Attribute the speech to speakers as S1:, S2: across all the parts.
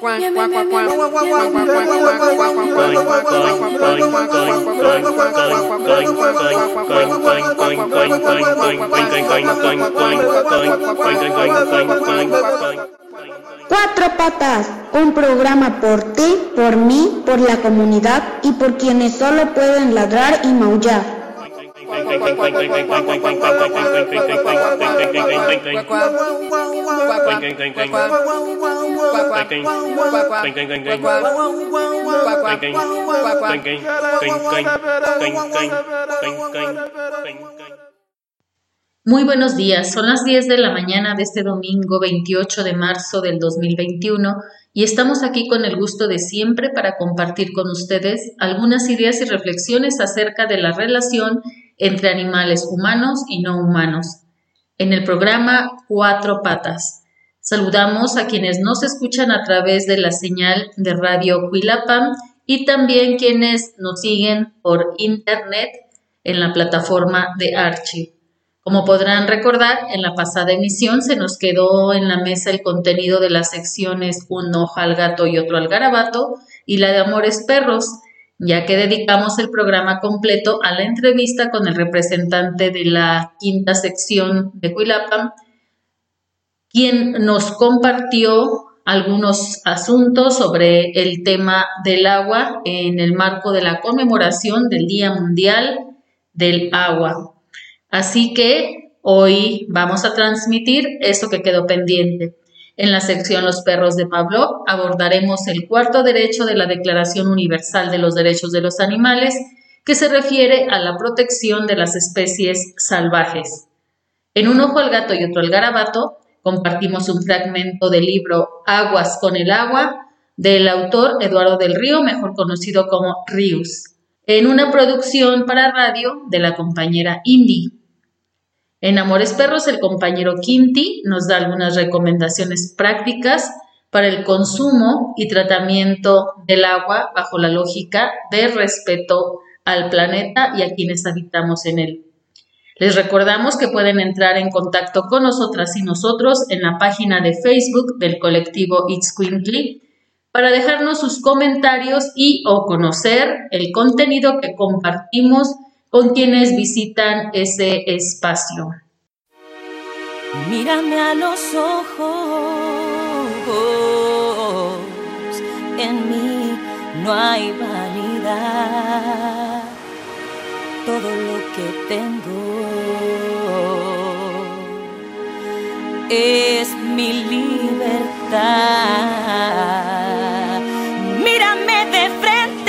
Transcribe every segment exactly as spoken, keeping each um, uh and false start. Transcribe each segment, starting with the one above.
S1: Cuatro Patas, un programa por ti, por mí, por la comunidad y por quienes solo pueden ladrar y maullar.
S2: Muy buenos días, son las diez de la mañana de este domingo veintiocho de marzo del dos mil veintiuno y estamos aquí con el gusto de siempre para compartir con ustedes algunas ideas y reflexiones acerca de la relación entre animales humanos y no humanos. En el programa Cuatro Patas, saludamos a quienes nos escuchan a través de la señal de Radio Cuilapam y también quienes nos siguen por internet en la plataforma de Archive. Como podrán recordar, en la pasada emisión se nos quedó en la mesa el contenido de las secciones Un ojo al gato y otro al garabato y la de Amores Perros, ya que dedicamos el programa completo a la entrevista con el representante de la quinta sección de Cuilapam, quien nos compartió algunos asuntos sobre el tema del agua en el marco de la conmemoración del Día Mundial del Agua. Así que hoy vamos a transmitir esto que quedó pendiente. En la sección Los Perros de Pavlov abordaremos el cuarto derecho de la Declaración Universal de los Derechos de los Animales, que se refiere a la protección de las especies salvajes. En Un ojo al gato y otro al garabato compartimos un fragmento del libro Aguas con el agua, del autor Eduardo del Río, mejor conocido como Rius, en una producción para radio de la compañera Indy. En Amores Perros, el compañero Quinti nos da algunas recomendaciones prácticas para el consumo y tratamiento del agua bajo la lógica de respeto al planeta y a quienes habitamos en él. Les recordamos que pueden entrar en contacto con nosotras y nosotros en la página de Facebook del colectivo Itzcuintli para dejarnos sus comentarios y o conocer el contenido que compartimos con quienes visitan ese espacio.
S3: Mírame a los ojos, en mí no hay vanidad, todo lo que tengo es mi libertad. Mírame de frente.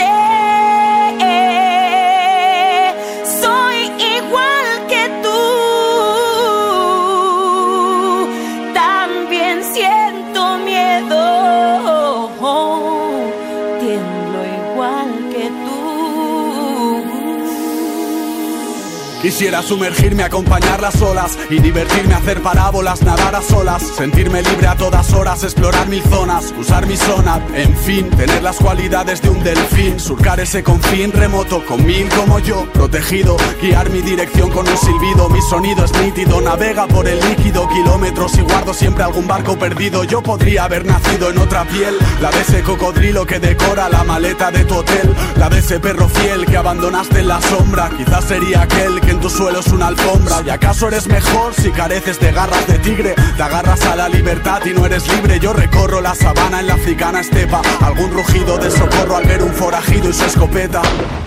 S4: Quisiera sumergirme, acompañar las olas y divertirme, hacer parábolas, nadar a solas, sentirme libre a todas horas, explorar mil zonas, usar mi sonar, en fin, tener las cualidades de un delfín, surcar ese confín remoto con mil como yo, protegido, guiar mi dirección con un silbido, mi sonido es nítido, navega por el líquido, kilómetros y guardo siempre algún barco perdido. Yo podría haber nacido en otra piel, la de ese cocodrilo que decora la maleta de tu hotel, la de ese perro fiel que abandonaste en la sombra, quizás sería aquel que en tu suelo es una alfombra. ¿Y acaso eres mejor si careces de garras de tigre? Te agarras a la libertad y no eres libre. Yo recorro la sabana en la africana estepa, algún rugido de socorro al ver un forajido y su escopeta.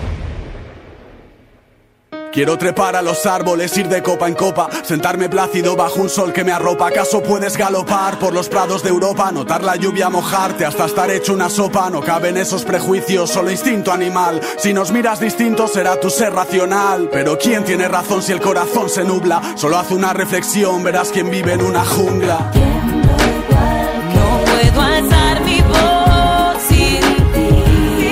S4: Quiero trepar a los árboles, ir de copa en copa, sentarme plácido bajo un sol que me arropa. ¿Acaso puedes galopar por los prados de Europa, notar la lluvia mojarte hasta estar hecho una sopa? No caben esos prejuicios, solo instinto animal. Si nos miras distinto será tu ser racional. Pero ¿quién tiene razón si el corazón se nubla? Solo haz una reflexión, verás quién vive en una jungla.
S3: No puedo alzar mi voz sin ti,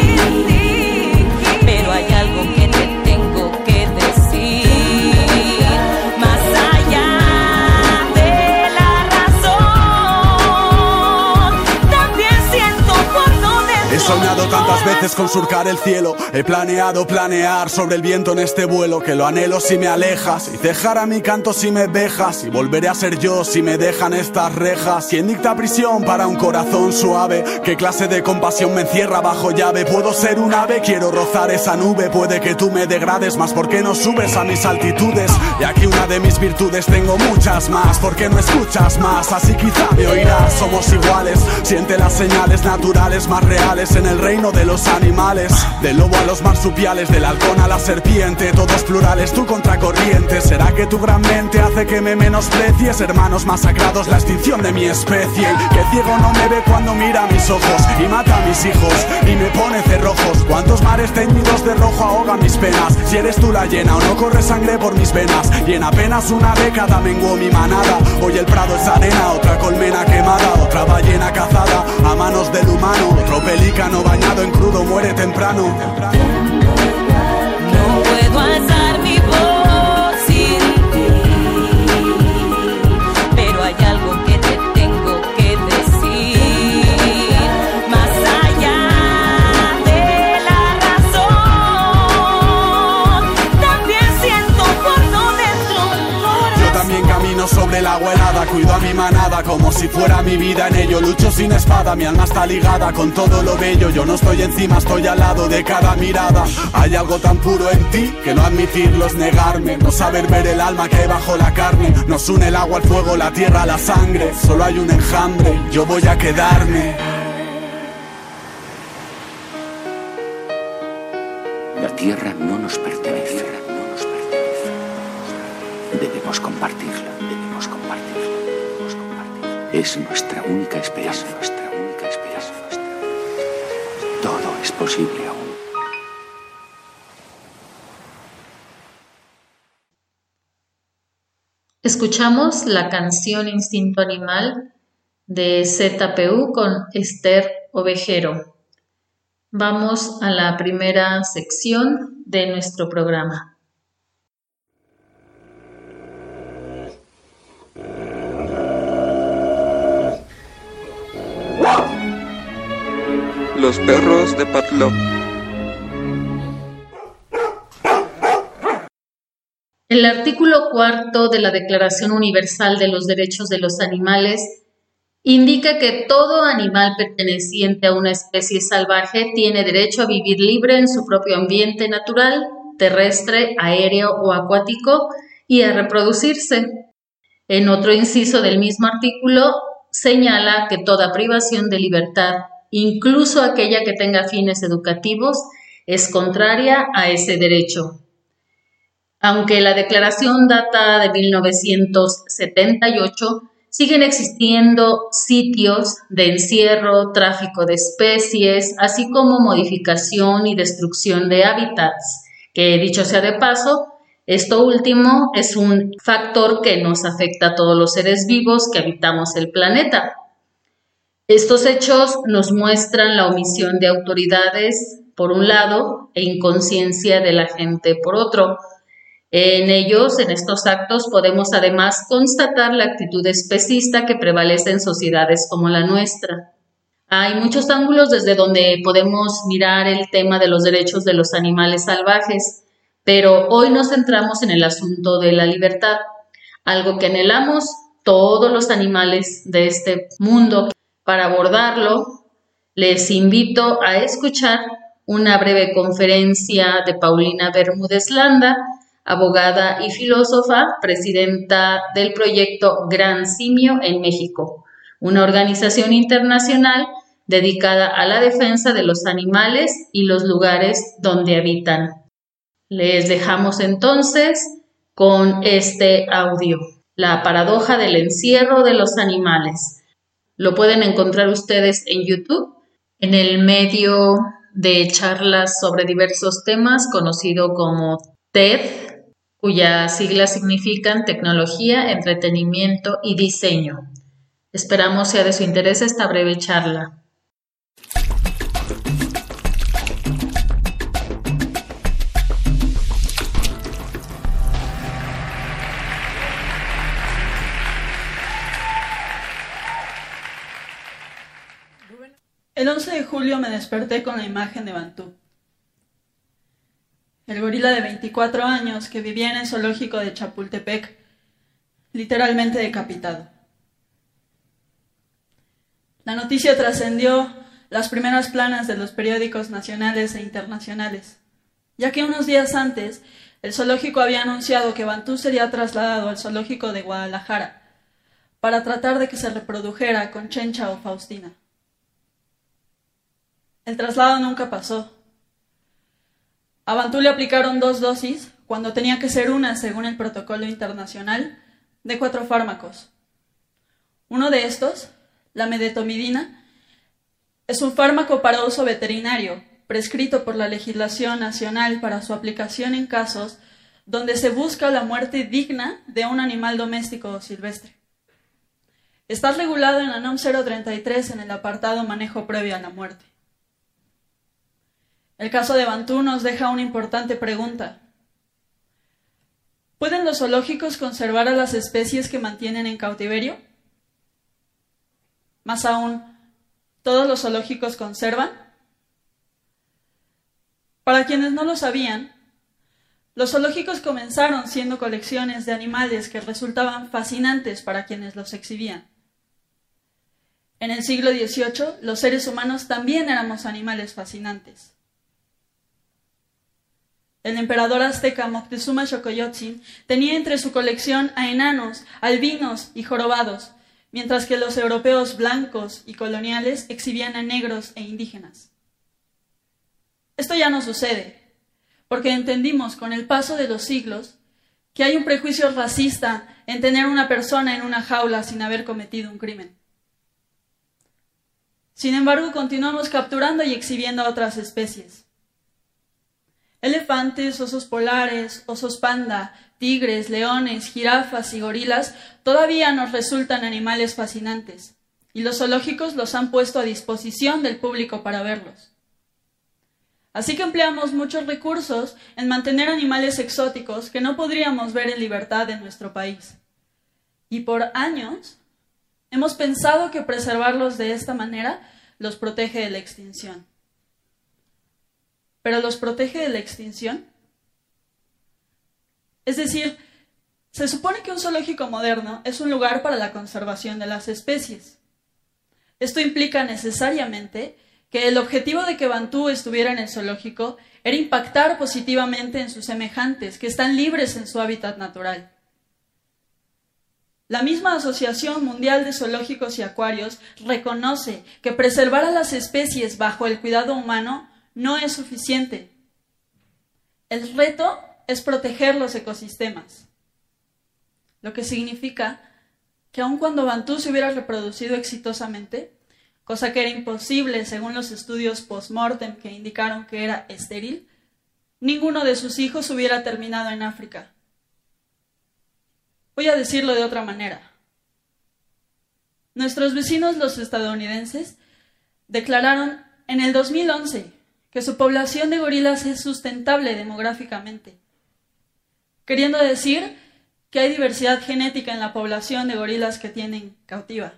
S3: pero hay algo que te tengo que decir. Más allá de la razón, también siento por no decir.
S4: He soñado tantas veces veces con surcar el cielo. He planeado planear sobre el viento en este vuelo, que lo anhelo si me alejas y dejará mi canto si me dejas, y volveré a ser yo si me dejan estas rejas. ¿Quién dicta prisión para un corazón suave? ¿Qué clase de compasión me encierra bajo llave? Puedo ser un ave, quiero rozar esa nube. Puede que tú me degrades más, ¿por qué no subes a mis altitudes? Y aquí una de mis virtudes, tengo muchas más. ¿Por qué no escuchas más? Así quizá me oirás. Somos iguales, siente las señales naturales más reales en el reino de los animales. Del lobo a los marsupiales, del halcón a la serpiente, todos plurales, tú contracorriente. ¿Será que tu gran mente hace que me menosprecies? Hermanos masacrados, la extinción de mi especie. Que ciego no me ve cuando mira a mis ojos y mata a mis hijos y me pone cerrojos. ¿Cuántos mares teñidos de rojo ahogan mis penas? Si eres tú la llena o no corre sangre por mis venas. Y en apenas una década menguó mi manada. Hoy el prado es arena, otra colmena quemada, otra ballena cazada a manos del humano, otro pelícano bañado en crudo muere temprano.
S3: No puedo alzar mi voz sin ti, pero hay algo que te tengo que decir, más allá de la razón. También siento por dentro un corazón.
S4: Yo también camino sobre el agua helada, cuido a mi manada como si fuera mi vida. En ello lucho sin espada, mi alma está ligada con todo lo bello. Yo no estoy encima, estoy al lado de cada mirada. Hay algo tan puro en ti que no admitirlo es negarme. No saber ver el alma que hay bajo la carne. Nos une el agua, el fuego, la tierra, la sangre. Solo hay un enjambre, yo voy a quedarme.
S5: La tierra no nos pertenece, no nos pertenece. Debemos compartirla, debemos compartirla, debemos compartirla. Es nuestra única esperanza, nuestra única esperanza. Todo es posible aún.
S2: Escuchamos la canción Instinto Animal de Z P U con Esther Ovejero. Vamos a la primera sección de nuestro programa.
S6: Los perros de Pavlov.
S2: El artículo cuarto de la Declaración Universal de los Derechos de los Animales indica que todo animal perteneciente a una especie salvaje tiene derecho a vivir libre en su propio ambiente natural, terrestre, aéreo o acuático, y a reproducirse. En otro inciso del mismo artículo señala que toda privación de libertad, incluso aquella que tenga fines educativos, es contraria a ese derecho. Aunque la declaración data de mil novecientos setenta y ocho, siguen existiendo sitios de encierro, tráfico de especies, así como modificación y destrucción de hábitats, que dicho sea de paso, esto último es un factor que nos afecta a todos los seres vivos que habitamos el planeta. Estos hechos nos muestran la omisión de autoridades, por un lado, e inconsciencia de la gente, por otro. En ellos, en estos actos, podemos además constatar la actitud especista que prevalece en sociedades como la nuestra. Hay muchos ángulos desde donde podemos mirar el tema de los derechos de los animales salvajes, pero hoy nos centramos en el asunto de la libertad, algo que anhelamos todos los animales de este mundo. Para abordarlo, les invito a escuchar una breve conferencia de Paulina Bermúdez Landa, abogada y filósofa, presidenta del proyecto Gran Simio en México, una organización internacional dedicada a la defensa de los animales y los lugares donde habitan. Les dejamos entonces con este audio, La paradoja del encierro de los animales. Lo pueden encontrar ustedes en YouTube, en el medio de charlas sobre diversos temas conocido como TED, cuyas siglas significan Tecnología, Entretenimiento y Diseño. Esperamos sea de su interés esta breve charla.
S6: El once de julio me desperté con la imagen de Bantú, el gorila de veinticuatro años que vivía en el zoológico de Chapultepec, literalmente decapitado. La noticia trascendió las primeras planas de los periódicos nacionales e internacionales, ya que unos días antes el zoológico había anunciado que Bantú sería trasladado al zoológico de Guadalajara para tratar de que se reprodujera con Chencha o Faustina. El traslado nunca pasó. A Bantú le aplicaron dos dosis, cuando tenía que ser una según el protocolo internacional, de cuatro fármacos. Uno de estos, la medetomidina, es un fármaco para uso veterinario, prescrito por la legislación nacional para su aplicación en casos donde se busca la muerte digna de un animal doméstico o silvestre. Está regulado en la NOM cero treinta y tres en el apartado manejo previo a la muerte. El caso de Bantú nos deja una importante pregunta. ¿Pueden los zoológicos conservar a las especies que mantienen en cautiverio? Más aún, ¿todos los zoológicos conservan? Para quienes no lo sabían, los zoológicos comenzaron siendo colecciones de animales que resultaban fascinantes para quienes los exhibían. En el siglo dieciocho, los seres humanos también éramos animales fascinantes. El emperador azteca Moctezuma Xocoyotzin tenía entre su colección a enanos, albinos y jorobados, mientras que los europeos blancos y coloniales exhibían a negros e indígenas. Esto ya no sucede, porque entendimos con el paso de los siglos que hay un prejuicio racista en tener una persona en una jaula sin haber cometido un crimen. Sin embargo, continuamos capturando y exhibiendo a otras especies. Elefantes, osos polares, osos panda, tigres, leones, jirafas y gorilas todavía nos resultan animales fascinantes, y los zoológicos los han puesto a disposición del público para verlos. Así que empleamos muchos recursos en mantener animales exóticos que no podríamos ver en libertad en nuestro país. Y por años hemos pensado que preservarlos de esta manera los protege de la extinción. ¿Pero los protege de la extinción? Es decir, se supone que un zoológico moderno es un lugar para la conservación de las especies. Esto implica necesariamente que el objetivo de que Bantú estuviera en el zoológico era impactar positivamente en sus semejantes, que están libres en su hábitat natural. La misma Asociación Mundial de Zoológicos y Acuarios reconoce que preservar a las especies bajo el cuidado humano no es suficiente. El reto es proteger los ecosistemas, lo que significa que aun cuando Bantú se hubiera reproducido exitosamente, cosa que era imposible según los estudios post-mortem que indicaron que era estéril, ninguno de sus hijos hubiera terminado en África. Voy a decirlo de otra manera. Nuestros vecinos, los estadounidenses, declararon en el dos mil once que su población de gorilas es sustentable demográficamente, queriendo decir que hay diversidad genética en la población de gorilas que tienen cautiva.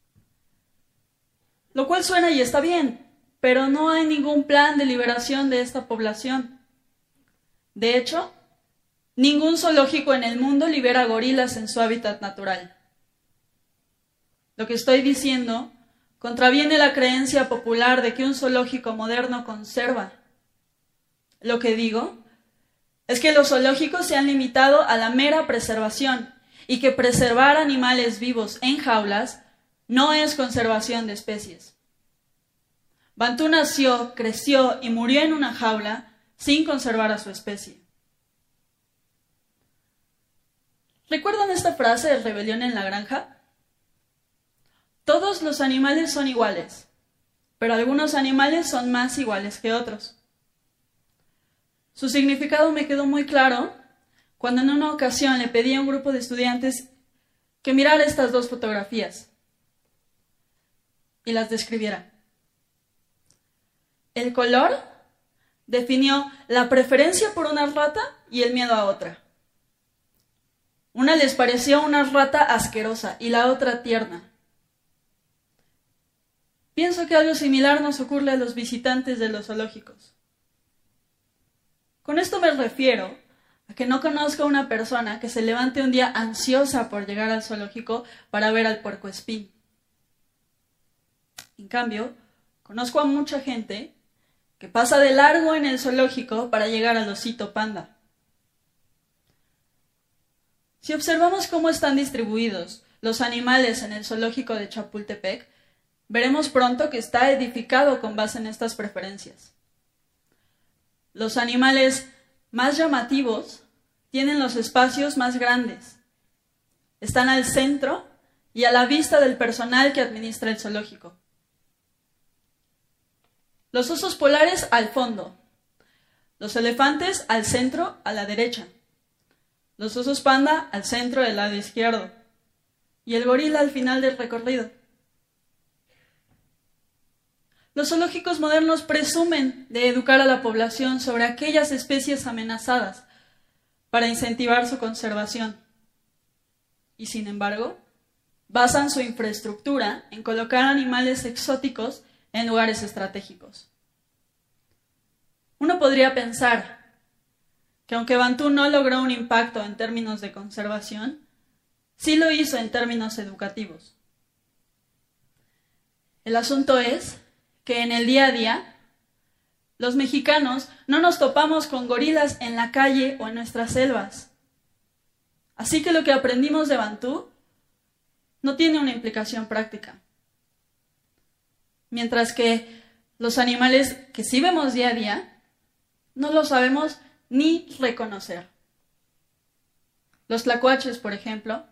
S6: Lo cual suena y está bien, pero no hay ningún plan de liberación de esta población. De hecho, ningún zoológico en el mundo libera gorilas en su hábitat natural. Lo que estoy diciendo contraviene la creencia popular de que un zoológico moderno conserva. Lo que digo es que los zoológicos se han limitado a la mera preservación y que preservar animales vivos en jaulas no es conservación de especies. Bantú nació, creció y murió en una jaula sin conservar a su especie. ¿Recuerdan esta frase de Rebelión en la Granja? Todos los animales son iguales, pero algunos animales son más iguales que otros. Su significado me quedó muy claro cuando en una ocasión le pedí a un grupo de estudiantes que mirara estas dos fotografías y las describiera. El color definió la preferencia por una rata y el miedo a otra. Una les pareció una rata asquerosa y la otra tierna. Pienso que algo similar nos ocurre a los visitantes de los zoológicos. Con esto me refiero a que no conozco a una persona que se levante un día ansiosa por llegar al zoológico para ver al puercoespín. En cambio, conozco a mucha gente que pasa de largo en el zoológico para llegar al osito panda. Si observamos cómo están distribuidos los animales en el zoológico de Chapultepec, veremos pronto que está edificado con base en estas preferencias. Los animales más llamativos tienen los espacios más grandes. Están al centro y a la vista del personal que administra el zoológico. Los osos polares al fondo. Los elefantes al centro, a la derecha. Los osos panda al centro del lado izquierdo. Y el gorila al final del recorrido. Los zoológicos modernos presumen de educar a la población sobre aquellas especies amenazadas para incentivar su conservación. Y sin embargo, basan su infraestructura en colocar animales exóticos en lugares estratégicos. Uno podría pensar que aunque Bantú no logró un impacto en términos de conservación, sí lo hizo en términos educativos. El asunto es que en el día a día, los mexicanos no nos topamos con gorilas en la calle o en nuestras selvas. Así que lo que aprendimos de Bantú no tiene una implicación práctica. Mientras que los animales que sí vemos día a día, no los sabemos ni reconocer. Los tlacuaches, por ejemplo,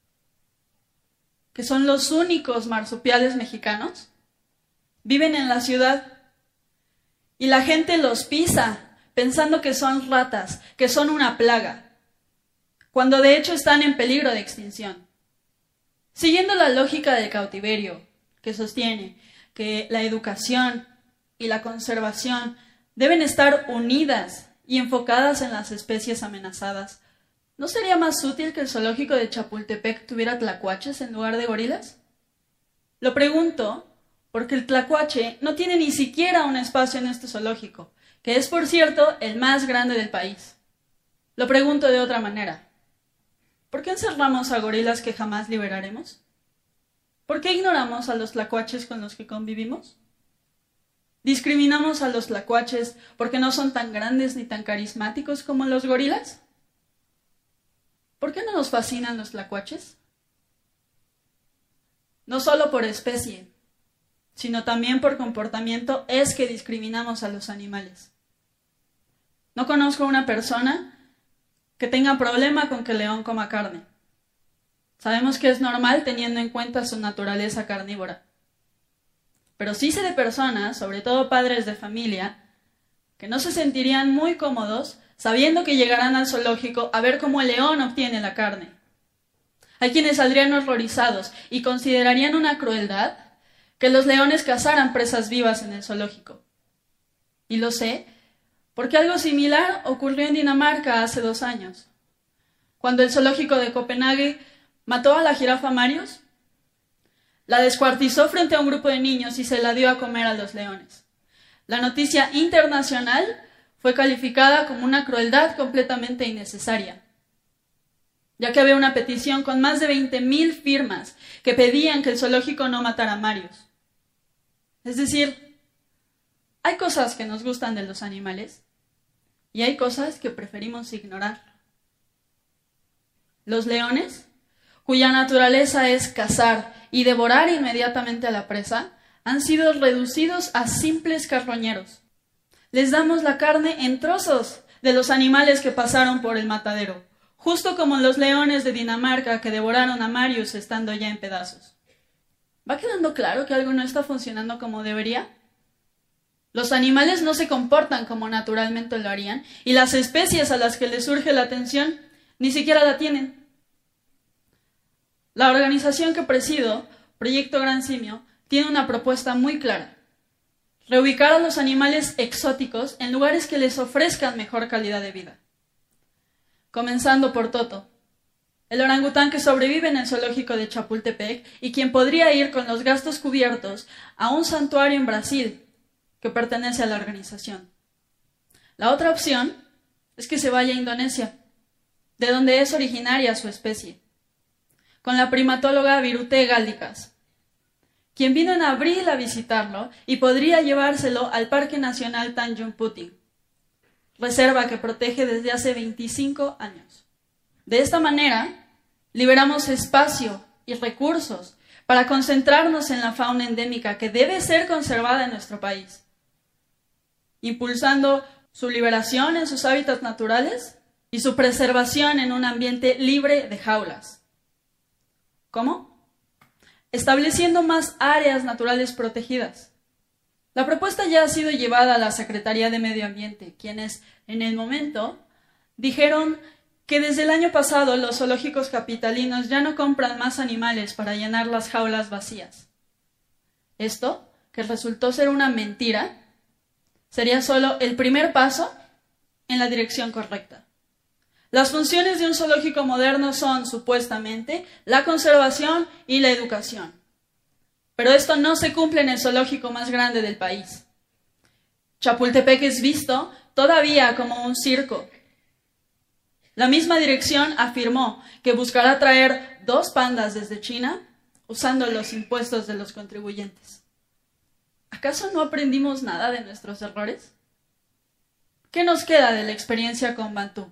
S6: que son los únicos marsupiales mexicanos, viven en la ciudad y la gente los pisa pensando que son ratas, que son una plaga, cuando de hecho están en peligro de extinción. Siguiendo la lógica del cautiverio, que sostiene que la educación y la conservación deben estar unidas y enfocadas en las especies amenazadas, ¿no sería más útil que el zoológico de Chapultepec tuviera tlacuaches en lugar de gorilas? Lo pregunto porque el tlacuache no tiene ni siquiera un espacio en este zoológico, que es, por cierto, el más grande del país. Lo pregunto de otra manera. ¿Por qué encerramos a gorilas que jamás liberaremos? ¿Por qué ignoramos a los tlacuaches con los que convivimos? ¿Discriminamos a los tlacuaches porque no son tan grandes ni tan carismáticos como los gorilas? ¿Por qué no nos fascinan los tlacuaches? No solo por especie, sino también por comportamiento es que discriminamos a los animales. No conozco a una persona que tenga problema con que el león coma carne. Sabemos que es normal teniendo en cuenta su naturaleza carnívora. Pero sí sé de personas, sobre todo padres de familia, que no se sentirían muy cómodos sabiendo que llegarán al zoológico a ver cómo el león obtiene la carne. Hay quienes saldrían horrorizados y considerarían una crueldad que los leones cazaran presas vivas en el zoológico. Y lo sé porque algo similar ocurrió en Dinamarca hace dos años, cuando el zoológico de Copenhague mató a la jirafa Marius, la descuartizó frente a un grupo de niños y se la dio a comer a los leones. La noticia internacional fue calificada como una crueldad completamente innecesaria, ya que había una petición con más de veinte mil firmas que pedían que el zoológico no matara a Marius. Es decir, hay cosas que nos gustan de los animales y hay cosas que preferimos ignorar. Los leones, cuya naturaleza es cazar y devorar inmediatamente a la presa, han sido reducidos a simples carroñeros. Les damos la carne en trozos de los animales que pasaron por el matadero, justo como los leones de Dinamarca que devoraron a Marius estando ya en pedazos. ¿Va quedando claro que algo no está funcionando como debería? Los animales no se comportan como naturalmente lo harían y las especies a las que les surge la atención ni siquiera la tienen. La organización que presido, Proyecto Gran Simio, tiene una propuesta muy clara: reubicar a los animales exóticos en lugares que les ofrezcan mejor calidad de vida. Comenzando por Toto, el orangután que sobrevive en el zoológico de Chapultepec y quien podría ir con los gastos cubiertos a un santuario en Brasil que pertenece a la organización. La otra opción es que se vaya a Indonesia, de donde es originaria su especie, con la primatóloga Virute Gáldicas, quien vino en abril a visitarlo y podría llevárselo al Parque Nacional Tanjung Puting, reserva que protege desde hace veinticinco años. De esta manera, liberamos espacio y recursos para concentrarnos en la fauna endémica que debe ser conservada en nuestro país, impulsando su liberación en sus hábitats naturales y su preservación en un ambiente libre de jaulas. ¿Cómo? Estableciendo más áreas naturales protegidas. La propuesta ya ha sido llevada a la Secretaría de Medio Ambiente, quienes, en el momento, dijeron que desde el año pasado los zoológicos capitalinos ya no compran más animales para llenar las jaulas vacías. Esto, que resultó ser una mentira, sería solo el primer paso en la dirección correcta. Las funciones de un zoológico moderno son, supuestamente, la conservación y la educación. Pero esto no se cumple en el zoológico más grande del país. Chapultepec es visto todavía como un circo. La misma dirección afirmó que buscará traer dos pandas desde China usando los impuestos de los contribuyentes. ¿Acaso no aprendimos nada de nuestros errores? ¿Qué nos queda de la experiencia con Bantú?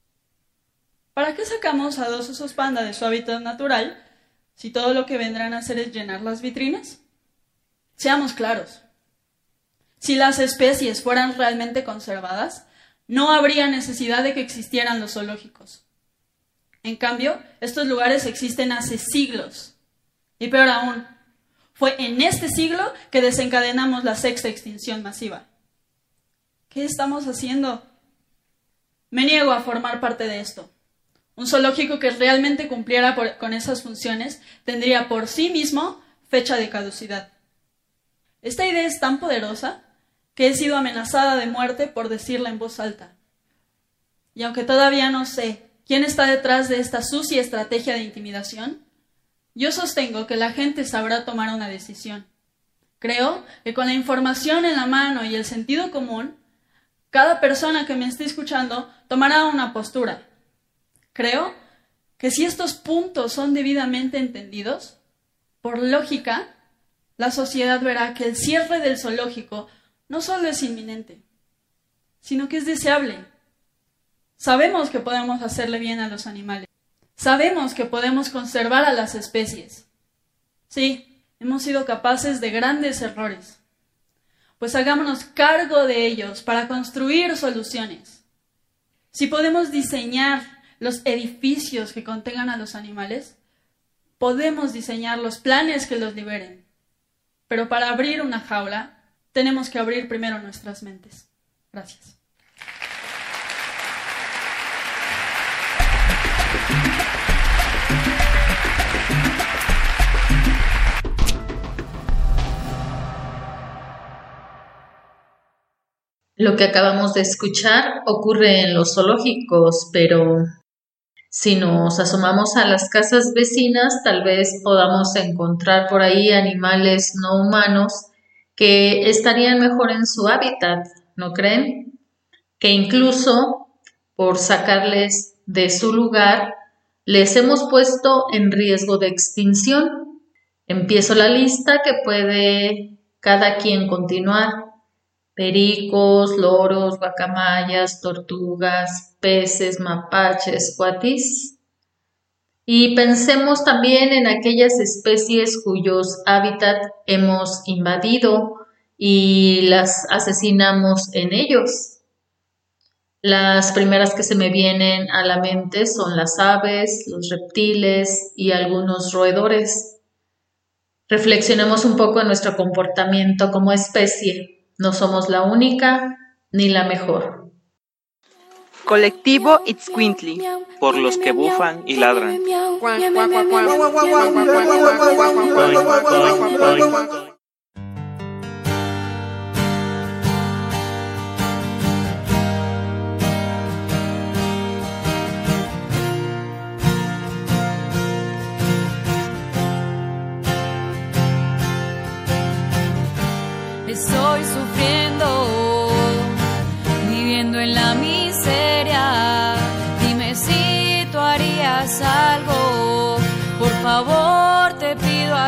S6: ¿Para qué sacamos a dos osos panda de su hábitat natural si todo lo que vendrán a hacer es llenar las vitrinas? Seamos claros. Si las especies fueran realmente conservadas, no habría necesidad de que existieran los zoológicos. En cambio, estos lugares existen hace siglos. Y peor aún, fue en este siglo que desencadenamos la sexta extinción masiva. ¿Qué estamos haciendo? Me niego a formar parte de esto. Un zoológico que realmente cumpliera por, con esas funciones tendría por sí mismo fecha de caducidad. Esta idea es tan poderosa que he sido amenazada de muerte por decirla en voz alta. Y aunque todavía no sé quién está detrás de esta sucia estrategia de intimidación, yo sostengo que la gente sabrá tomar una decisión. Creo que con la información en la mano y el sentido común, cada persona que me esté escuchando tomará una postura. Creo que si estos puntos son debidamente entendidos, por lógica, la sociedad verá que el cierre del zoológico no solo es inminente, sino que es deseable. Sabemos que podemos hacerle bien a los animales. Sabemos que podemos conservar a las especies. Sí, hemos sido capaces de grandes errores. Pues hagámonos cargo de ellos para construir soluciones. Si podemos diseñar los edificios que contengan a los animales, podemos diseñar los planes que los liberen. Pero para abrir una jaula, tenemos que abrir primero nuestras mentes. Gracias.
S2: Lo que acabamos de escuchar ocurre en los zoológicos, pero si nos asomamos a las casas vecinas, tal vez podamos encontrar por ahí animales no humanos que estarían mejor en su hábitat, ¿no creen? Que incluso por sacarles de su lugar, les hemos puesto en riesgo de extinción. Empiezo la lista que puede cada quien continuar. Pericos, loros, guacamayas, tortugas, peces, mapaches, cuatis. Y pensemos también en aquellas especies cuyos hábitat hemos invadido y las asesinamos en ellos. Las primeras que se me vienen a la mente son las aves, los reptiles y algunos roedores. Reflexionemos un poco en nuestro comportamiento como especie. No somos la única ni la mejor.
S7: Colectivo Itzcuintli.
S8: Por los que bufan y ladran.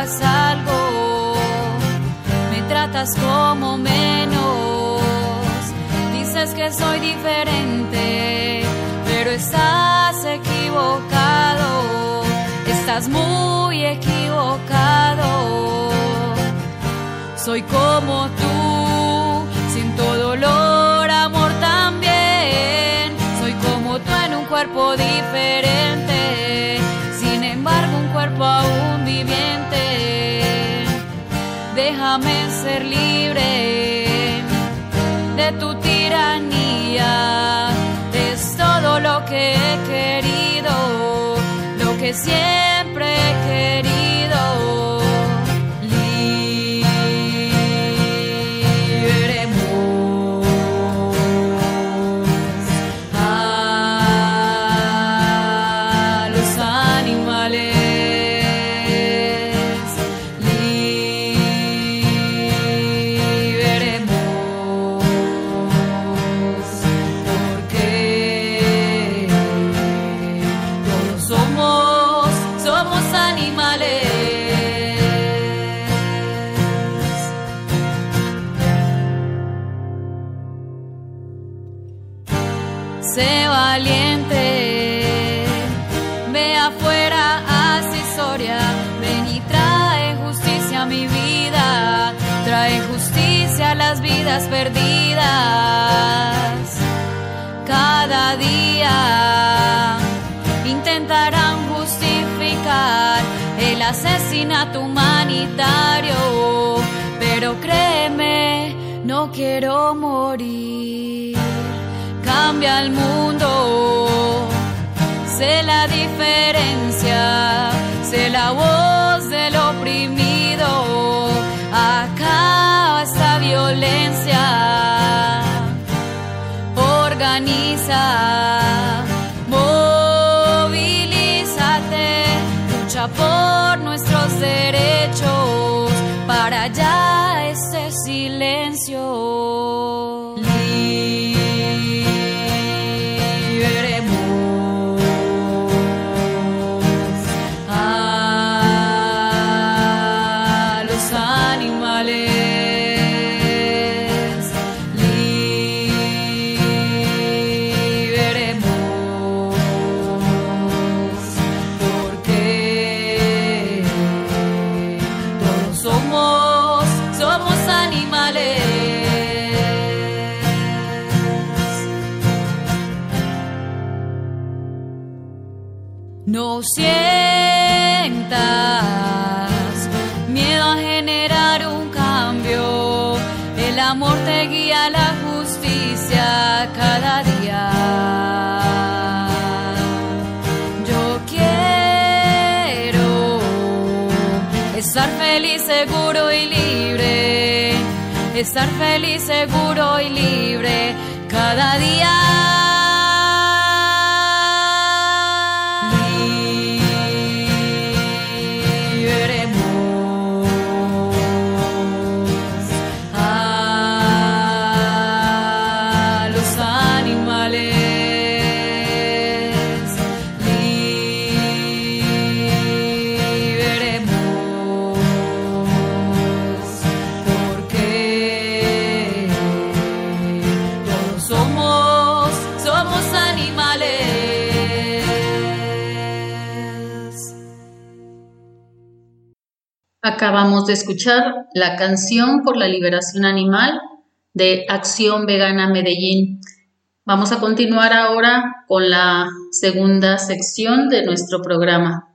S7: hagas algo, me tratas como menos. Dices que soy diferente, pero estás equivocado, estás muy equivocado. Soy como tú, siento dolor, amor también. Soy como tú en un cuerpo diferente, sin embargo un cuerpo aún viviente. Déjame ser libre de tu tiranía. Es todo lo que he querido, lo que siempre he querido. Sé valiente, ve afuera, haz historia, ven y trae justicia a mi vida, trae justicia a las vidas perdidas. Cada día intentarán justificar el asesinato humanitario, pero créeme, no quiero morir. Cambia el mundo, sé la diferencia, sé la voz del oprimido, acaba esta violencia, organiza, movilízate, lucha por nuestros derechos, para allá este silencio. No sientas miedo a generar un cambio, el amor te guía a la justicia cada día. Yo quiero estar feliz, seguro y libre, estar feliz, seguro y libre cada día.
S2: Acabamos de escuchar la canción por la liberación animal de Acción Vegana Medellín. Vamos a continuar ahora con la segunda sección de nuestro programa.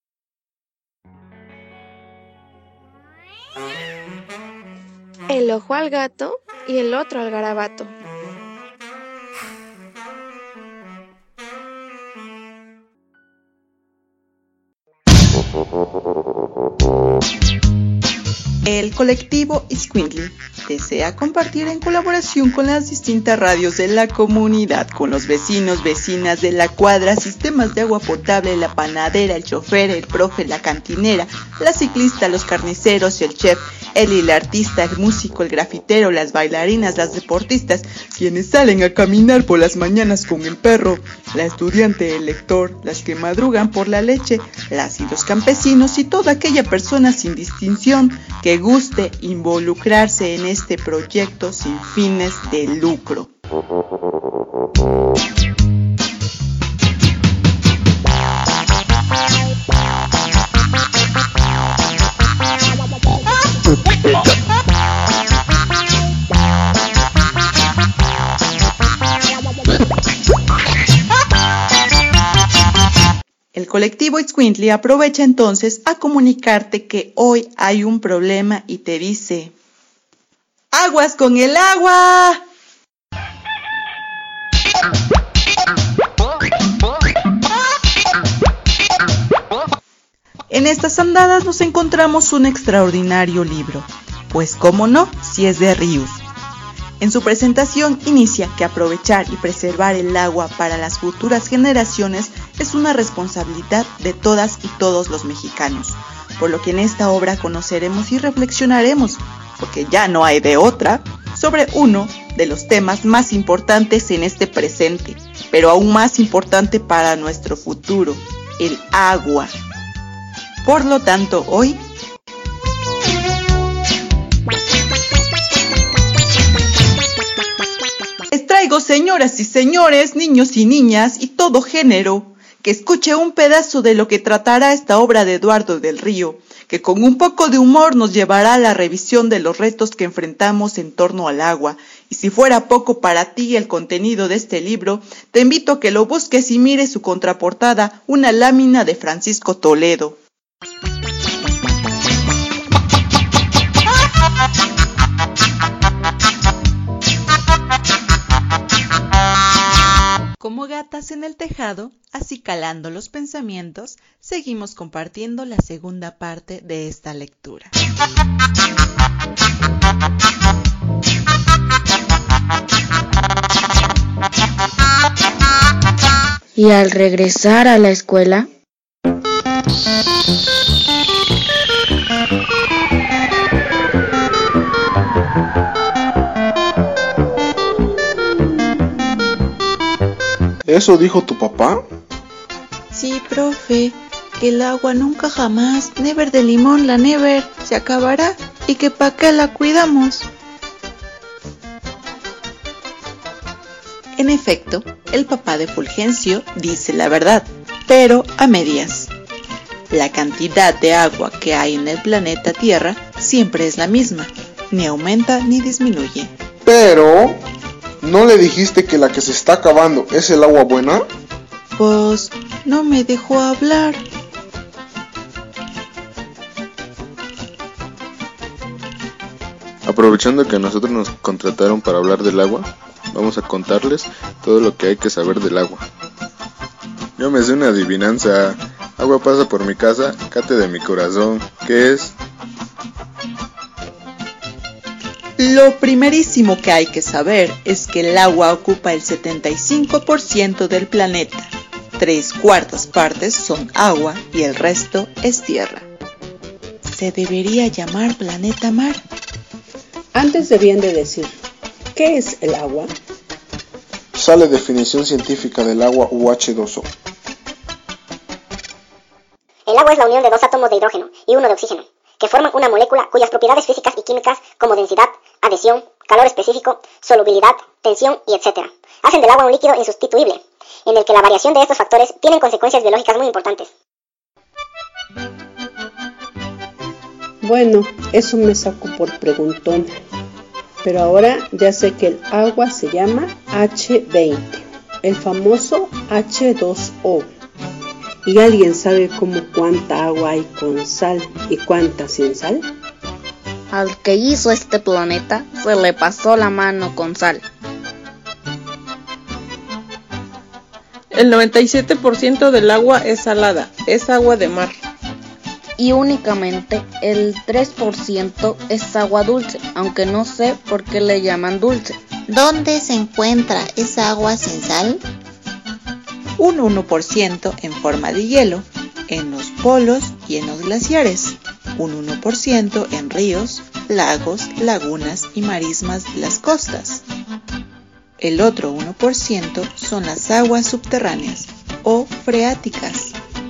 S9: El ojo al gato y el otro al garabato.
S10: El colectivo Iscuintli desea compartir en colaboración con las distintas radios de la comunidad, con los vecinos, vecinas de la cuadra, sistemas de agua potable, la panadera, el chofer, el profe, la cantinera, la ciclista, los carniceros y el chef, él y el artista, el músico, el grafitero, las bailarinas, las deportistas, quienes salen a caminar por las mañanas con el perro, la estudiante, el lector, las que madrugan por la leche, las y los campesinos y toda aquella persona sin distinción que guste involucrarse en este proyecto sin fines de lucro. El colectivo Iscuintli aprovecha entonces a comunicarte que hoy hay un problema y te dice: ¡aguas con el agua! En estas andadas nos encontramos un extraordinario libro, pues cómo no, si es de Ríos. En su presentación inicia que aprovechar y preservar el agua para las futuras generaciones es una responsabilidad de todas y todos los mexicanos, por lo que en esta obra conoceremos y reflexionaremos, porque ya no hay de otra, sobre uno de los temas más importantes en este presente, pero aún más importante para nuestro futuro, el agua. Por lo tanto, hoy les traigo, señoras y señores, niños y niñas y todo género, que escuche un pedazo de lo que tratará esta obra de Eduardo del Río, que con un poco de humor nos llevará a la revisión de los retos que enfrentamos en torno al agua. Y si fuera poco para ti el contenido de este libro, te invito a que lo busques y mires su contraportada, una lámina de Francisco Toledo. Como gatas en el tejado, así calando los pensamientos, seguimos compartiendo la segunda parte de esta lectura.
S1: Y al regresar a la escuela,
S11: ¿eso dijo tu papá?
S10: Sí, profe, que el agua nunca jamás, never de limón, la never, se acabará y que pa' qué la cuidamos. En efecto, el papá de Fulgencio dice la verdad, pero a medias. La cantidad de agua que hay en el planeta Tierra siempre es la misma, ni aumenta ni disminuye.
S11: Pero, ¿no le dijiste que la que se está acabando es el agua buena?
S10: Pues, no me dejó hablar.
S12: Aprovechando que a nosotros nos contrataron para hablar del agua, vamos a contarles todo lo que hay que saber del agua. Yo me sé una adivinanza. Agua pasa por mi casa, cate de mi corazón. ¿Qué es?
S10: Lo primerísimo que hay que saber es que el agua ocupa el setenta y cinco por ciento del planeta. Tres cuartas partes son agua y el resto es tierra. Se debería llamar planeta mar.
S13: Antes debían de decir, ¿qué es el agua?
S11: Sale definición científica del agua U H dos O.
S14: El agua es la unión de dos átomos de hidrógeno y uno de oxígeno, que forman una molécula cuyas propiedades físicas y químicas, como densidad, adhesión, calor específico, solubilidad, tensión y etcétera, hacen del agua un líquido insustituible, en el que la variación de estos factores tienen consecuencias biológicas muy importantes.
S13: Bueno, eso me sacó por preguntón, pero ahora ya sé que el agua se llama H veinte, el famoso H dos O. ¿Y alguien sabe cómo cuánta agua hay con sal y cuánta sin sal?
S1: Al que hizo este planeta se le pasó la mano con sal.
S15: El noventa y siete por ciento del agua es salada, es agua de mar.
S1: Y únicamente el tres por ciento es agua dulce, aunque no sé por qué le llaman dulce.
S16: ¿Dónde se encuentra esa agua sin sal?
S10: Un uno por ciento en forma de hielo, en los polos y en los glaciares. un uno por ciento en ríos, lagos, lagunas y marismas de las costas. El otro uno por ciento son las aguas subterráneas o freáticas.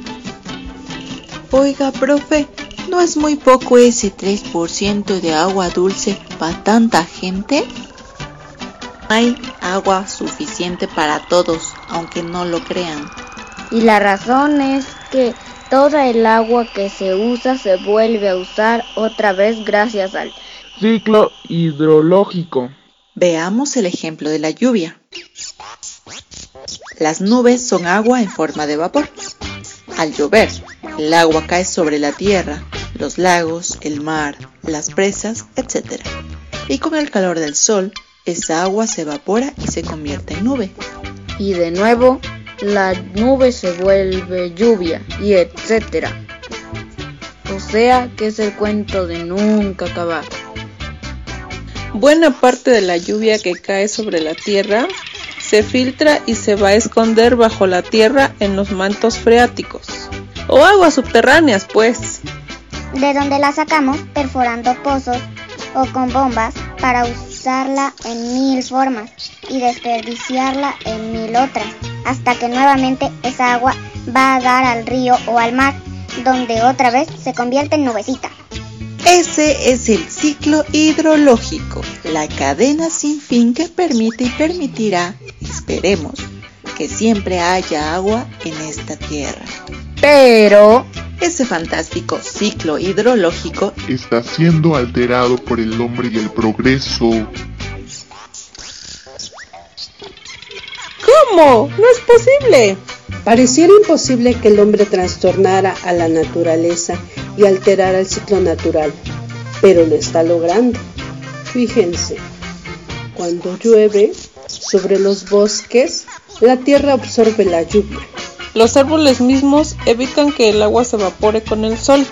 S16: Oiga, profe, ¿no es muy poco ese tres por ciento de agua dulce para tanta gente? Hay agua suficiente para todos, aunque no lo crean.
S1: Y la razón es que toda el agua que se usa se vuelve a usar otra vez gracias al
S17: ciclo hidrológico.
S10: Veamos el ejemplo de la lluvia. Las nubes son agua en forma de vapor. Al llover, el agua cae sobre la tierra, los lagos, el mar, las presas, etcétera. Y con el calor del sol, esa agua se evapora y se convierte en nube.
S1: Y de nuevo, la nube se vuelve lluvia, y etcétera. O sea que es el cuento de nunca acabar.
S15: Buena parte de la lluvia que cae sobre la tierra se filtra y se va a esconder bajo la tierra en los mantos freáticos, o aguas subterráneas, pues.
S14: De donde la sacamos perforando pozos o con bombas para usarla en mil formas y desperdiciarla en mil otras, hasta que nuevamente esa agua va a dar al río o al mar, donde otra vez se convierte en nubecita.
S10: Ese es el ciclo hidrológico, la cadena sin fin que permite y permitirá, esperemos, que siempre haya agua en esta tierra. Pero ese fantástico ciclo hidrológico
S17: está siendo alterado por el hombre y el progreso.
S15: ¿Cómo? No es posible.
S13: Pareciera imposible que el hombre trastornara a la naturaleza y alterara el ciclo natural, pero lo está logrando. Fíjense, cuando llueve sobre los bosques, la tierra absorbe la lluvia.
S15: Los árboles mismos evitan que el agua se evapore con el sol.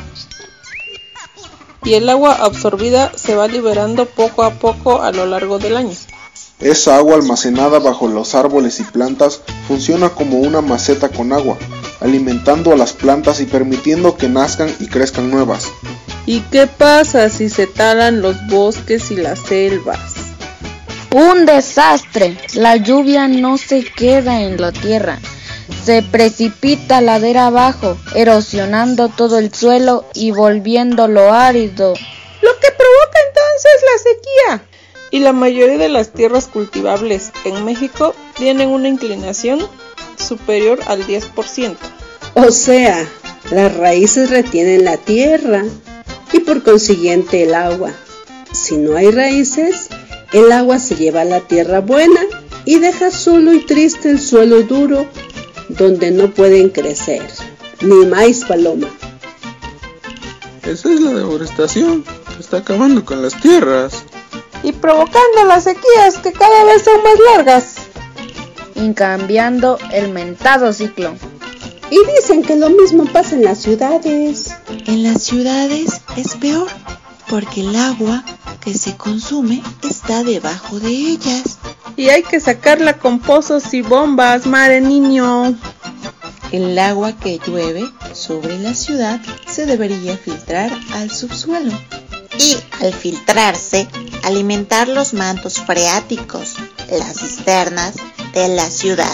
S15: Y el agua absorbida se va liberando poco a poco a lo largo del año.
S11: Esa agua almacenada bajo los árboles y plantas funciona como una maceta con agua, alimentando a las plantas y permitiendo que nazcan y crezcan nuevas.
S15: ¿Y qué pasa si se talan los bosques y las selvas?
S1: ¡Un desastre! La lluvia no se queda en la tierra. Se precipita ladera abajo, erosionando todo el suelo y volviéndolo árido.
S15: Lo que provoca entonces la sequía. Y la mayoría de las tierras cultivables en México tienen una inclinación superior al diez por ciento.
S13: O sea, las raíces retienen la tierra y por consiguiente el agua. Si no hay raíces, el agua se lleva a la tierra buena y deja solo y triste el suelo duro donde no pueden crecer ni maíz paloma.
S12: Esa es la deforestación, está acabando con las tierras.
S15: Y provocando las sequías que cada vez son más largas.
S1: Y cambiando el mentado ciclo.
S13: Y dicen que lo mismo pasa en las ciudades.
S16: En las ciudades es peor, porque el agua que se consume está debajo de ellas.
S15: Y hay que sacarla con pozos y bombas, madre niño.
S10: El agua que llueve sobre la ciudad se debería filtrar al subsuelo.
S16: Y al filtrarse, alimentar los mantos freáticos, las cisternas de la ciudad.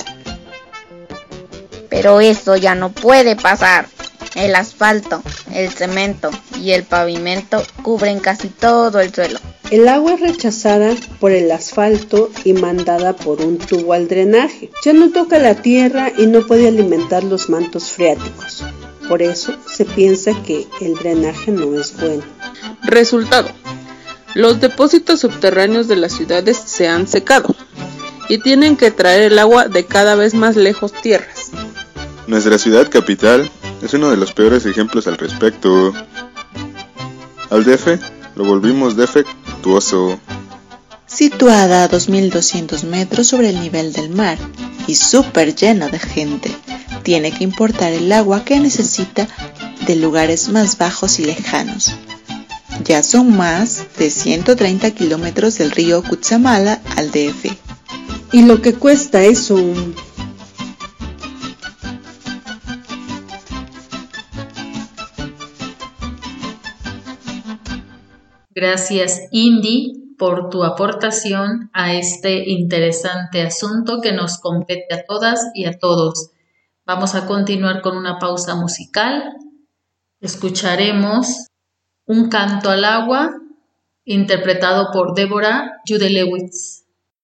S1: Pero eso ya no puede pasar. El asfalto, el cemento y el pavimento cubren casi todo el suelo.
S13: El agua es rechazada por el asfalto y mandada por un tubo al drenaje. Ya no toca la tierra y no puede alimentar los mantos freáticos. Por eso se piensa que el drenaje no es bueno.
S15: Resultado: los depósitos subterráneos de las ciudades se han secado y tienen que traer el agua de cada vez más lejos tierras.
S12: Nuestra ciudad capital es uno de los peores ejemplos al respecto. Al D F lo volvimos defectuoso.
S10: Situada a dos mil doscientos metros sobre el nivel del mar y súper llena de gente, tiene que importar el agua que necesita de lugares más bajos y lejanos. Ya son más de ciento treinta kilómetros del río Cutzamala al D F.
S13: Y lo que cuesta es un...
S2: Gracias, Indy, por tu aportación a este interesante asunto que nos compete a todas y a todos. Vamos a continuar con una pausa musical. Escucharemos Un canto al agua, interpretado por Débora Judelewitz.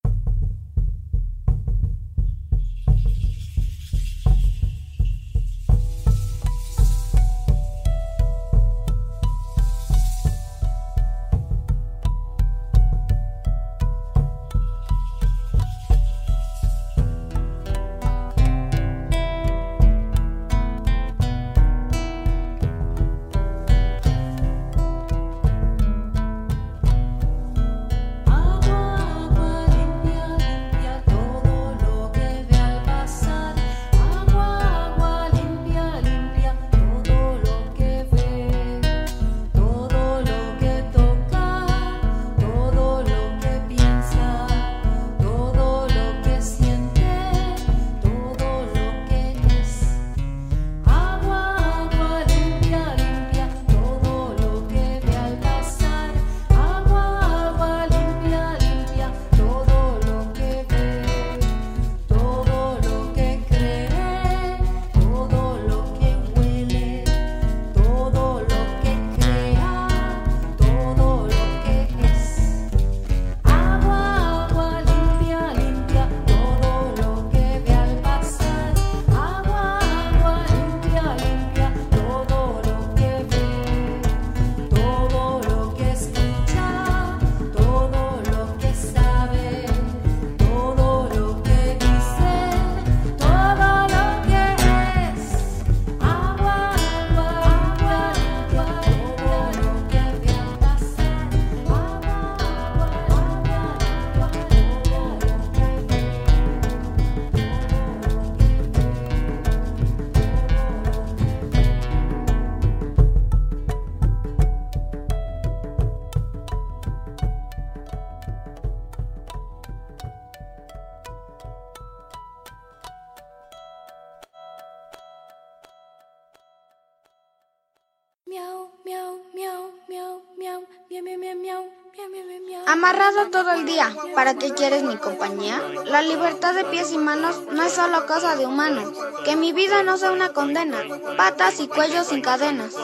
S1: Amarrado todo el día, ¿para qué quieres mi compañía? La libertad de pies y manos no es solo cosa de humanos. Que mi vida no sea una condena, patas y cuellos sin cadenas.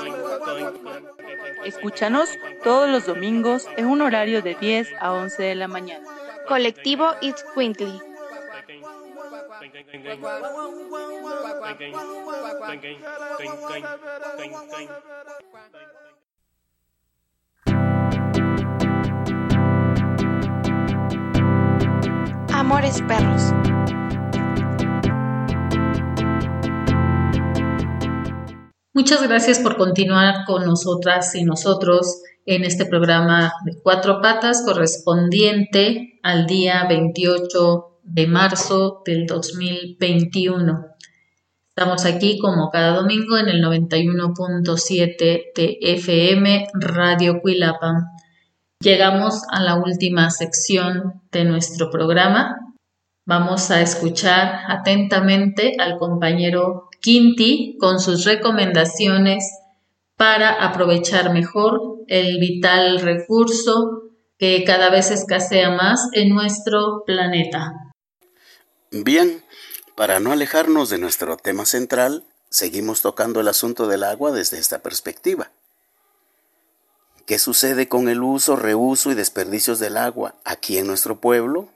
S10: Escúchanos todos los domingos en un horario de diez a once de la mañana.
S1: Colectivo Itzcuintli. Amores perros.
S2: Muchas gracias por continuar con nosotras y nosotros en este programa de Cuatro Patas correspondiente al día veintiocho de marzo del dos mil veintiuno. Estamos aquí como cada domingo en el noventa y uno punto siete de F M Radio Cuilapa. Llegamos a la última sección de nuestro programa. Vamos a escuchar atentamente al compañero Quinti con sus recomendaciones para aprovechar mejor el vital recurso que cada vez escasea más en nuestro planeta.
S18: Bien, para no alejarnos de nuestro tema central, seguimos tocando el asunto del agua desde esta perspectiva. ¿Qué sucede con el uso, reuso y desperdicios del agua aquí en nuestro pueblo?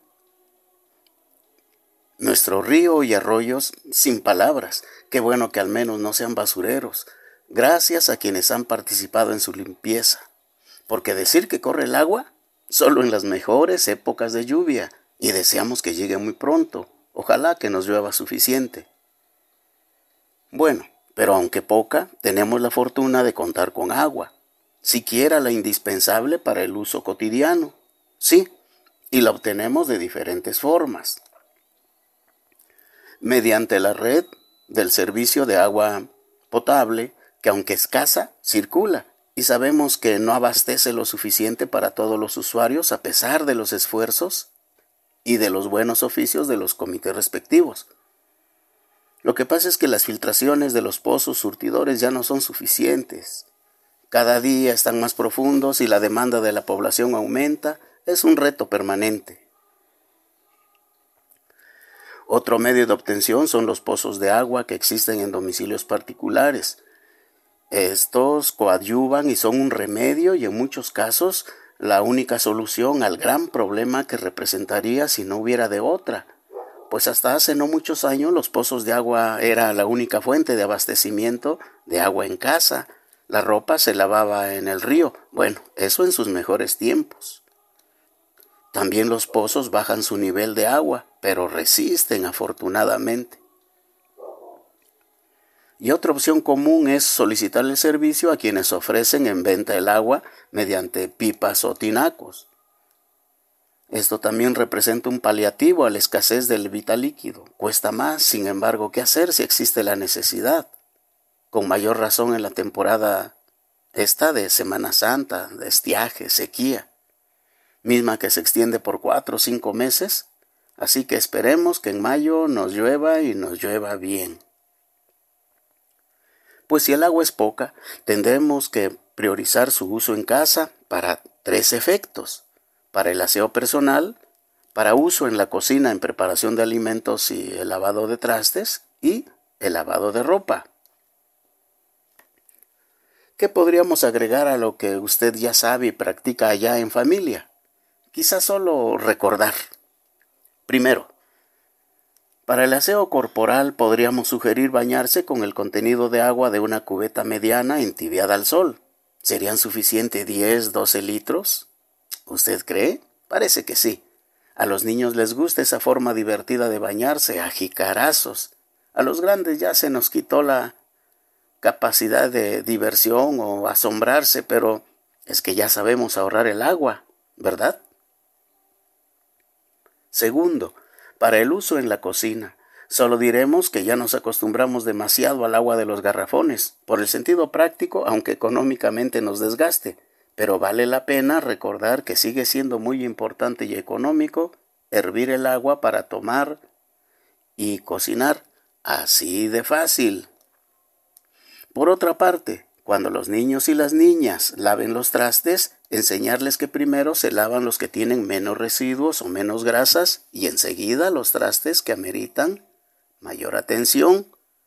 S18: Nuestro río y arroyos, sin palabras, qué bueno que al menos no sean basureros, gracias a quienes han participado en su limpieza. Porque decir que corre el agua, solo en las mejores épocas de lluvia, y deseamos que llegue muy pronto, ojalá que nos llueva suficiente. Bueno, pero aunque poca, tenemos la fortuna de contar con agua, siquiera la indispensable para el uso cotidiano, sí, y la obtenemos de diferentes formas. Mediante la red del servicio de agua potable, que aunque escasa, circula, y sabemos que no abastece lo suficiente para todos los usuarios a pesar de los esfuerzos y de los buenos oficios de los comités respectivos. Lo que pasa es que las filtraciones de los pozos surtidores ya no son suficientes. Cada día están más profundos y la demanda de la población aumenta. Es un reto permanente. Otro medio de obtención son los pozos de agua que existen en domicilios particulares. Estos coadyuvan y son un remedio y en muchos casos la única solución al gran problema que representaría si no hubiera de otra. Pues hasta hace no muchos años los pozos de agua era la única fuente de abastecimiento de agua en casa. La ropa se lavaba en el río. Bueno, eso en sus mejores tiempos. También los pozos bajan su nivel de agua, pero resisten afortunadamente. Y otra opción común es solicitar el servicio a quienes ofrecen en venta el agua mediante pipas o tinacos. Esto también representa un paliativo a la escasez del vital líquido. Cuesta más, sin embargo, ¿qué hacer si existe la necesidad? Con mayor razón en la temporada esta de Semana Santa, de estiaje, sequía, misma que se extiende por cuatro o cinco meses. Así que esperemos que en mayo nos llueva y nos llueva bien. Pues si el agua es poca, tendremos que priorizar su uso en casa para tres efectos: para el aseo personal, para uso en la cocina en preparación de alimentos y el lavado de trastes, y el lavado de ropa. ¿Qué podríamos agregar a lo que usted ya sabe y practica allá en familia? Quizás solo recordar. Primero, para el aseo corporal podríamos sugerir bañarse con el contenido de agua de una cubeta mediana entibiada al sol. ¿Serían suficientes diez, doce litros? ¿Usted cree? Parece que sí. A los niños les gusta esa forma divertida de bañarse a jicarazos. A los grandes ya se nos quitó la capacidad de diversión o asombrarse, pero es que ya sabemos ahorrar el agua, ¿verdad? Segundo, para el uso en la cocina, solo diremos que ya nos acostumbramos demasiado al agua de los garrafones, por el sentido práctico, aunque económicamente nos desgaste, pero vale la pena recordar que sigue siendo muy importante y económico hervir el agua para tomar y cocinar, así de fácil. Por otra parte, cuando los niños y las niñas laven los trastes, enseñarles que primero se lavan los que tienen menos residuos o menos grasas y enseguida los trastes que ameritan mayor atención.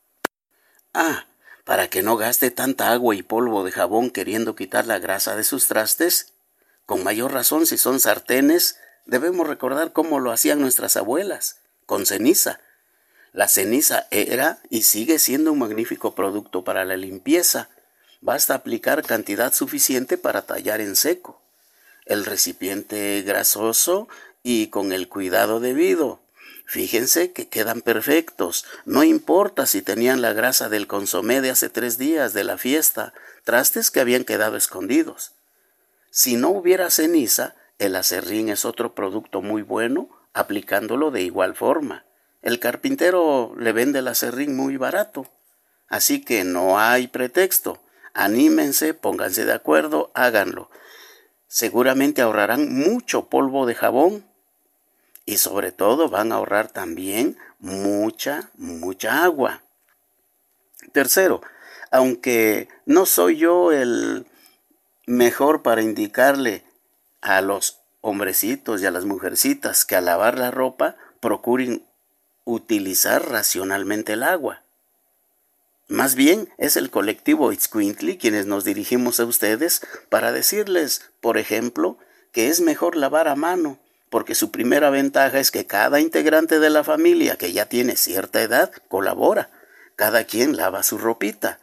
S18: Ah, para que no gaste tanta agua y polvo de jabón queriendo quitar la grasa de sus trastes. Con mayor razón si son sartenes, debemos recordar cómo lo hacían nuestras abuelas, con ceniza. La ceniza era y sigue siendo un magnífico producto para la limpieza. Basta aplicar cantidad suficiente para tallar en seco el recipiente grasoso y con el cuidado debido. Fíjense que quedan perfectos. No importa si tenían la grasa del consomé de hace tres días de la fiesta, trastes que habían quedado escondidos. Si no hubiera ceniza, el aserrín es otro producto muy bueno, aplicándolo de igual forma. El carpintero le vende el aserrín muy barato, así que no hay pretexto. Anímense, pónganse de acuerdo, háganlo. Seguramente ahorrarán mucho polvo de jabón y sobre todo van a ahorrar también mucha, mucha agua. Tercero, aunque no soy yo el mejor para indicarle a los hombrecitos y a las mujercitas que al lavar la ropa procuren utilizar racionalmente el agua. Más bien es el colectivo Itzcuintli quienes nos dirigimos a ustedes para decirles, por ejemplo, que es mejor lavar a mano, porque su primera ventaja es que cada integrante de la familia que ya tiene cierta edad colabora, cada quien lava su ropita.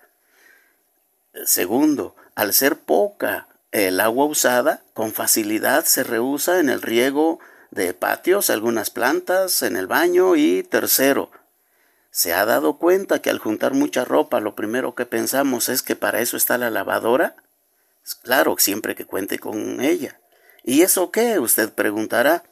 S18: Segundo, al ser poca el agua usada, con facilidad se reusa en el riego de patios, algunas plantas, en el baño. Y tercero, ¿se ha dado cuenta que al juntar mucha ropa lo primero que pensamos es que para eso está la lavadora? Claro, siempre que cuente con ella. ¿Y eso qué?, usted preguntará.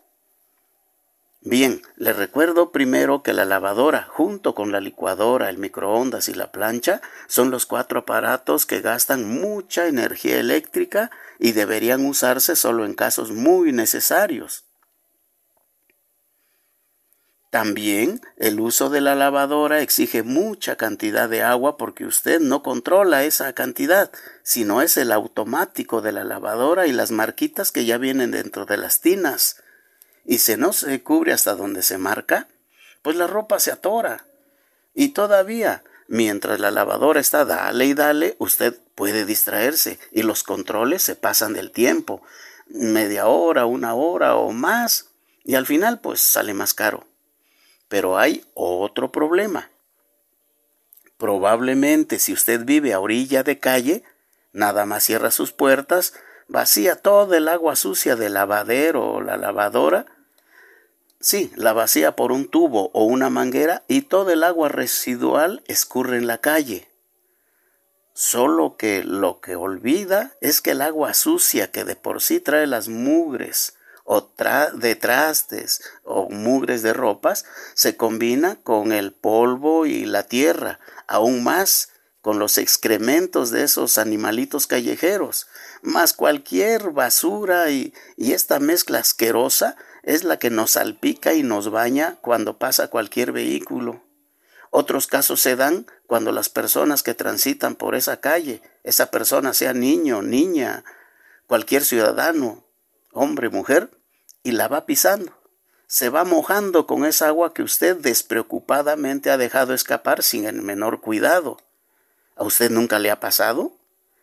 S18: Bien, le recuerdo primero que la lavadora, junto con la licuadora, el microondas y la plancha, son los cuatro aparatos que gastan mucha energía eléctrica y deberían usarse solo en casos muy necesarios. También el uso de la lavadora exige mucha cantidad de agua porque usted no controla esa cantidad, sino es el automático de la lavadora y las marquitas que ya vienen dentro de las tinas. Y si no se cubre hasta donde se marca, pues la ropa se atora. Y todavía, mientras la lavadora está dale y dale, usted puede distraerse y los controles se pasan del tiempo, media hora, una hora o más, y al final pues sale más caro. Pero hay otro problema. Probablemente si usted vive a orilla de calle, nada más cierra sus puertas, vacía toda el agua sucia del lavadero o la lavadora. Sí, la vacía por un tubo o una manguera y todo el agua residual escurre en la calle. Solo que lo que olvida es que el agua sucia que de por sí trae las mugres o tra- de trastes o mugres de ropas se combina con el polvo y la tierra, aún más con los excrementos de esos animalitos callejeros, más cualquier basura y, y esta mezcla asquerosa es la que nos salpica y nos baña cuando pasa cualquier vehículo. Otros casos se dan cuando las personas que transitan por esa calle, esa persona sea niño, niña, cualquier ciudadano, hombre, mujer, y la va pisando. Se va mojando con esa agua que usted despreocupadamente ha dejado escapar sin el menor cuidado. ¿A usted nunca le ha pasado?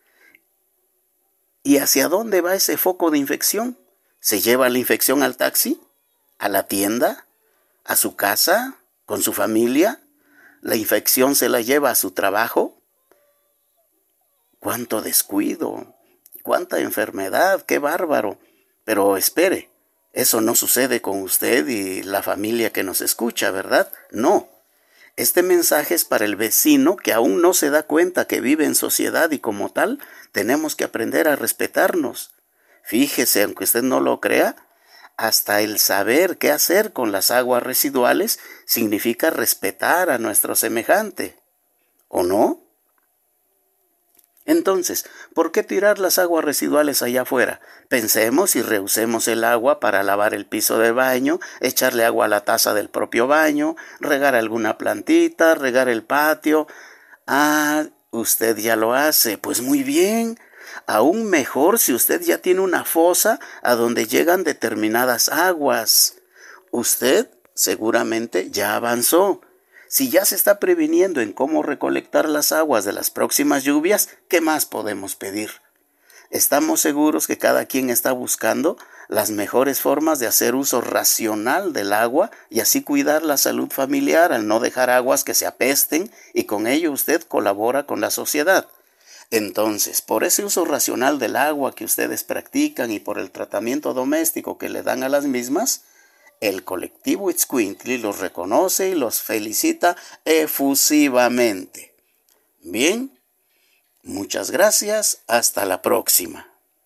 S18: ¿Y hacia dónde va ese foco de infección? ¿Se lleva la infección al taxi? ¿A la tienda? ¿A su casa? ¿Con su familia? ¿La infección se la lleva a su trabajo? ¡Cuánto descuido! ¡Cuánta enfermedad! ¡Qué bárbaro! Pero espere, eso no sucede con usted y la familia que nos escucha, ¿verdad? No. Este mensaje es para el vecino que aún no se da cuenta que vive en sociedad y como tal tenemos que aprender a respetarnos. Fíjese, aunque usted no lo crea, hasta el saber qué hacer con las aguas residuales significa respetar a nuestro semejante, ¿o no? Entonces, ¿por qué tirar las aguas residuales allá afuera? Pensemos y reusemos el agua para lavar el piso del baño, echarle agua a la taza del propio baño, regar alguna plantita, regar el patio. Ah, usted ya lo hace. Pues muy bien. Aún mejor si usted ya tiene una fosa a donde llegan determinadas aguas. Usted seguramente ya avanzó. Si ya se está previniendo en cómo recolectar las aguas de las próximas lluvias, ¿qué más podemos pedir? Estamos seguros que cada quien está buscando las mejores formas de hacer uso racional del agua y así cuidar la salud familiar al no dejar aguas que se apesten y con ello usted colabora con la sociedad. Entonces, por ese uso racional del agua que ustedes practican y por el tratamiento doméstico que le dan a las mismas, el colectivo Itzcuintli los reconoce y los felicita efusivamente. Bien, muchas gracias, hasta la próxima.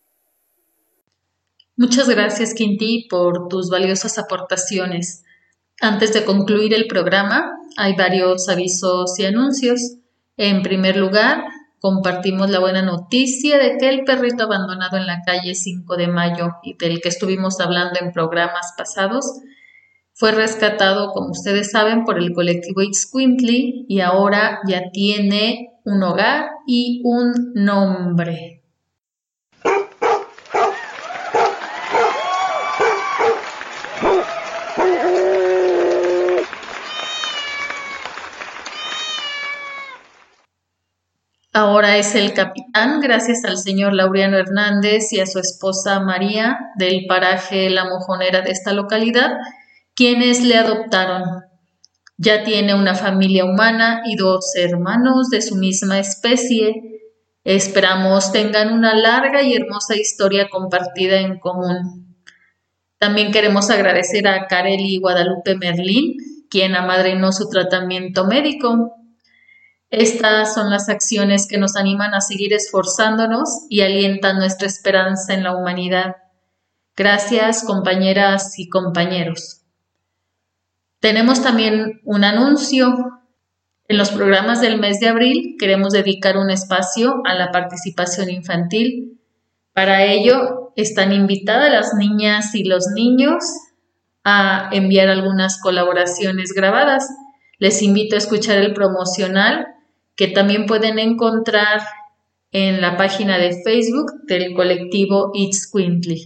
S2: Muchas gracias, Quinti, por tus valiosas aportaciones. Antes de concluir el programa, hay varios avisos y anuncios. En primer lugar, compartimos la buena noticia de que el perrito abandonado en la calle cinco de mayo y del que estuvimos hablando en programas pasados fue rescatado, como ustedes saben, por el colectivo Itzcuintli y ahora ya tiene un hogar y un nombre. Ahora es el capitán, gracias al señor Laureano Hernández y a su esposa María del paraje La Mojonera de esta localidad, quienes le adoptaron. Ya tiene una familia humana y dos hermanos de su misma especie. Esperamos tengan una larga y hermosa historia compartida en común. También queremos agradecer a Kareli Guadalupe Merlín, quien amadrinó su tratamiento médico. Estas son las acciones que nos animan a seguir esforzándonos y alientan nuestra esperanza en la humanidad. Gracias, compañeras y compañeros. Tenemos también un anuncio. En los programas del mes de abril queremos dedicar un espacio a la participación infantil. Para ello están invitadas las niñas y los niños a enviar algunas colaboraciones grabadas. Les invito a escuchar el promocional que también pueden encontrar en la página de Facebook del colectivo Itzcuintli.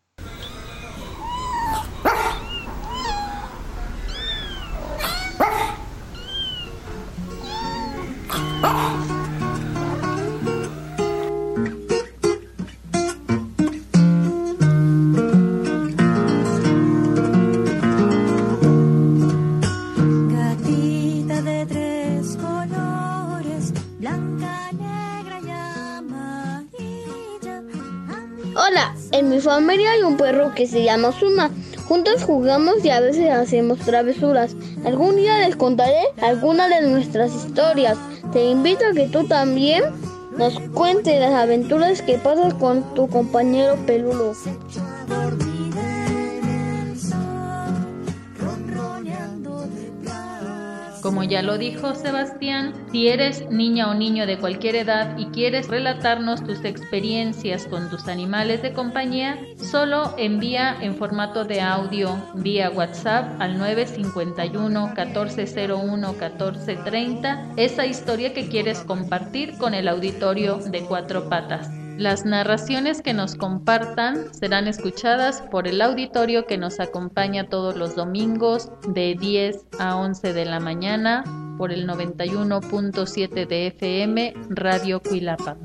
S19: Hola, en mi familia hay un perro que se llama Zuma. Juntos jugamos y a veces hacemos travesuras. Algún día les contaré algunas de nuestras historias. Te invito a que tú también nos cuentes las aventuras que pasas con tu compañero peludo.
S2: Como ya lo dijo Sebastián, si eres niña o niño de cualquier edad y quieres relatarnos tus experiencias con tus animales de compañía, solo envía en formato de audio vía WhatsApp al nueve cinco uno, catorce cero uno, catorce treinta esa historia que quieres compartir con el auditorio de Cuatro Patas. Las narraciones que nos compartan serán escuchadas por el auditorio que nos acompaña todos los domingos de diez a once de la mañana por el noventa y uno punto siete de F M Radio Cuilapa.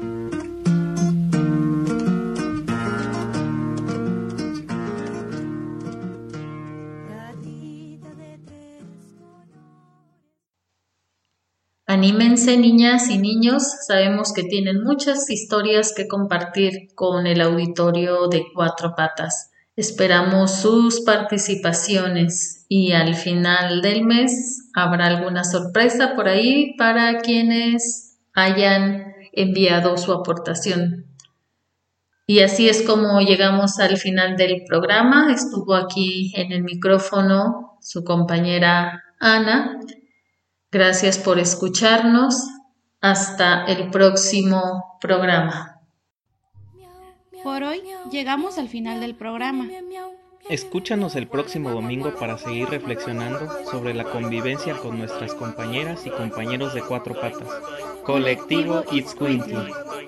S2: Anímense, niñas y niños, sabemos que tienen muchas historias que compartir con el auditorio de Cuatro Patas. Esperamos sus participaciones y al final del mes habrá alguna sorpresa por ahí para quienes hayan enviado su aportación. Y así es como llegamos al final del programa. Estuvo aquí en el micrófono su compañera Ana. Gracias por escucharnos. Hasta el próximo programa.
S20: Por hoy llegamos al final del programa.
S8: Escúchanos el próximo domingo para seguir reflexionando sobre la convivencia con nuestras compañeras y compañeros de Cuatro Patas. Colectivo Itzcuintli.